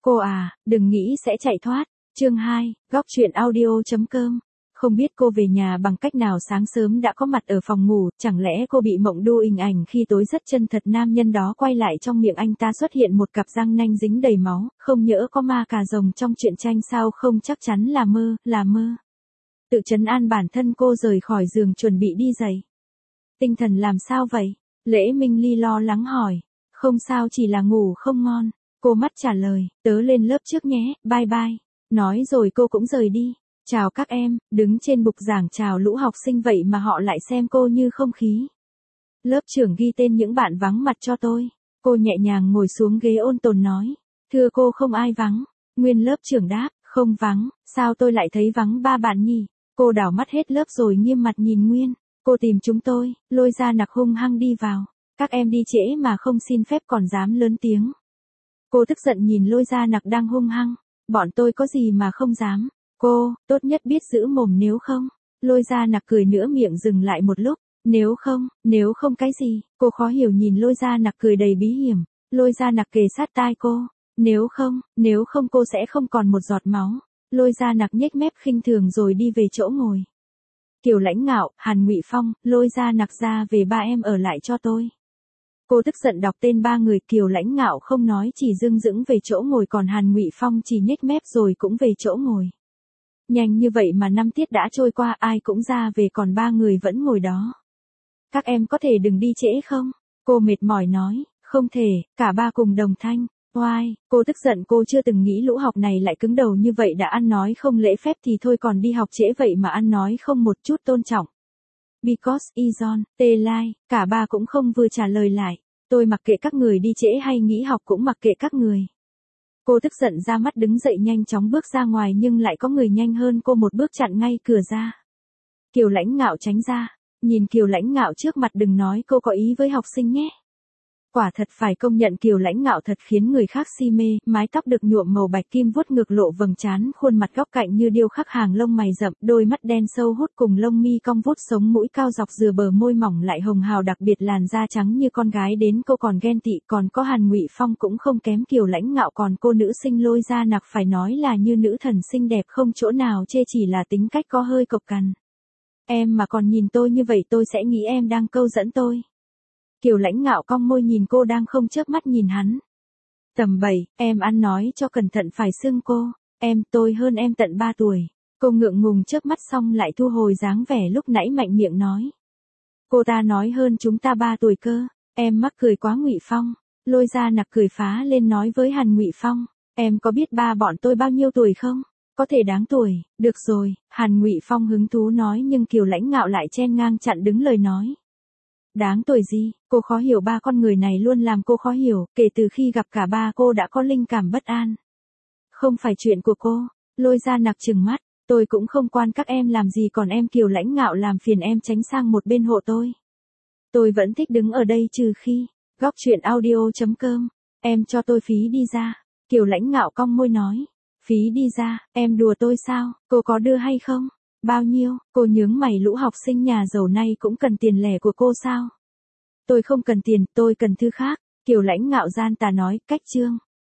Cô à, đừng nghĩ sẽ chạy thoát. Chương 2, góc truyện audio.com. Không biết cô về nhà bằng cách nào sáng sớm đã có mặt ở phòng ngủ, chẳng lẽ cô bị mộng đu hình ảnh khi tối rất chân thật nam nhân đó quay lại trong miệng anh ta xuất hiện một cặp răng nanh dính đầy máu, không nhỡ có ma cà rồng trong truyện tranh sao không chắc chắn là mơ. Tự trấn an bản thân cô rời khỏi giường chuẩn bị đi giày. Tinh thần làm sao vậy? Lễ Minh Ly lo lắng hỏi. Không sao, chỉ là ngủ không ngon. Cô mắt trả lời, tớ lên lớp trước nhé, bye bye. Nói rồi cô cũng rời đi. Chào các em, đứng trên bục giảng chào lũ học sinh vậy mà họ lại xem cô như không khí. Lớp trưởng ghi tên những bạn vắng mặt cho tôi. Cô nhẹ nhàng ngồi xuống ghế ôn tồn nói. Thưa cô, không ai vắng. Nguyên lớp trưởng đáp, không vắng, sao tôi lại thấy vắng 3 bạn nhỉ? Cô đảo mắt hết lớp rồi nghiêm mặt nhìn Nguyên. Cô tìm chúng tôi, Lôi Gia Nặc hung hăng đi vào. Các em đi trễ mà không xin phép còn dám lớn tiếng. Cô tức giận nhìn Lôi Gia Nặc đang hung hăng. Bọn tôi có gì mà không dám. Cô, tốt nhất biết giữ mồm nếu không. Lôi Gia Nặc cười nữa, miệng dừng lại một lúc. Nếu không cái gì? Cô khó hiểu nhìn Lôi Gia Nặc cười đầy bí hiểm. Lôi Gia Nặc kề sát tai cô. Nếu không cô sẽ không còn một giọt máu. Lôi Gia Nặc nhếch mép khinh thường rồi đi về chỗ ngồi. Kiều Lãnh Ngạo, Hàn Ngụy Phong, Lôi Gia Nặc ra về, 3 em ở lại cho tôi. Cô tức giận đọc tên 3 người. Kiều Lãnh Ngạo không nói, chỉ dưng dững về chỗ ngồi, còn Hàn Ngụy Phong chỉ nhếch mép rồi cũng về chỗ ngồi. Nhanh như vậy mà 5 tiết đã trôi qua, ai cũng ra về còn 3 người vẫn ngồi đó. Các em có thể đừng đi trễ không? Cô mệt mỏi nói. Không thể, cả 3 cùng đồng thanh. Oai, cô tức giận, cô chưa từng nghĩ lũ học này lại cứng đầu như vậy, đã ăn nói không lễ phép thì thôi còn đi học trễ vậy mà ăn nói không một chút tôn trọng. Because Izon, T-Lai, cả 3 cũng không vừa trả lời lại. Tôi mặc kệ các người đi trễ hay nghỉ học, cũng mặc kệ các người. Cô tức giận ra mắt đứng dậy nhanh chóng bước ra ngoài, nhưng lại có người nhanh hơn cô một bước chặn ngay cửa ra. Kiều Lãnh Ngạo tránh ra. Nhìn Kiều Lãnh Ngạo trước mặt, đừng nói cô có ý với học sinh nhé. Quả thật phải công nhận Kiều Lãnh Ngạo thật khiến người khác si mê, mái tóc được nhuộm màu bạch kim vuốt ngược lộ vầng trán, khuôn mặt góc cạnh như điêu khắc, hàng lông mày rậm, đôi mắt đen sâu hút cùng lông mi cong vuốt, sống mũi cao dọc dừa, bờ môi mỏng lại hồng hào, đặc biệt làn da trắng như con gái đến cô còn ghen tị. Còn có Hàn Ngụy Phong cũng không kém Kiều Lãnh Ngạo, còn cô nữ sinh Lôi Gia Nặc phải nói là như nữ thần xinh đẹp không chỗ nào chê, chỉ là tính cách có hơi cộc cằn. Em mà còn nhìn tôi như vậy tôi sẽ nghĩ em đang câu dẫn tôi. Kiều Lãnh Ngạo cong môi nhìn cô đang không chớp mắt nhìn hắn. Tầm 7, em ăn nói cho cẩn thận phải xưng cô. Tôi hơn em tận 3 tuổi. Cô ngượng ngùng chớp mắt xong lại thu hồi dáng vẻ lúc nãy mạnh miệng nói. Cô ta nói hơn chúng ta 3 tuổi cơ. Em mắc cười quá Ngụy Phong. Lôi Gia Nặc cười phá lên nói với Hàn Ngụy Phong. Em có biết ba bọn tôi bao nhiêu tuổi không? Có thể đáng tuổi. Được rồi, Hàn Ngụy Phong hứng thú nói, nhưng Kiều Lãnh Ngạo lại chen ngang chặn đứng lời nói. Đáng tuổi gì? Cô khó hiểu, 3 con người này luôn làm cô khó hiểu, kể từ khi gặp cả 3 cô đã có linh cảm bất an. Không phải chuyện của cô. Lôi Gia Nặc trừng mắt. Tôi cũng không quan các em làm gì, còn em Kiều Lãnh Ngạo làm phiền em tránh sang một bên hộ tôi. Tôi vẫn thích đứng ở đây trừ khi. Góc truyện audio.com. Em cho tôi phí đi ra. Kiều Lãnh Ngạo cong môi nói. Phí đi ra, em đùa tôi sao? Cô có đưa hay không? Bao nhiêu? Cô nhướng mày, lũ học sinh nhà giàu này cũng cần tiền lẻ của cô sao? Tôi không cần tiền, tôi cần thứ khác. Kiều Lãnh Ngạo gian tà nói. Cách chương.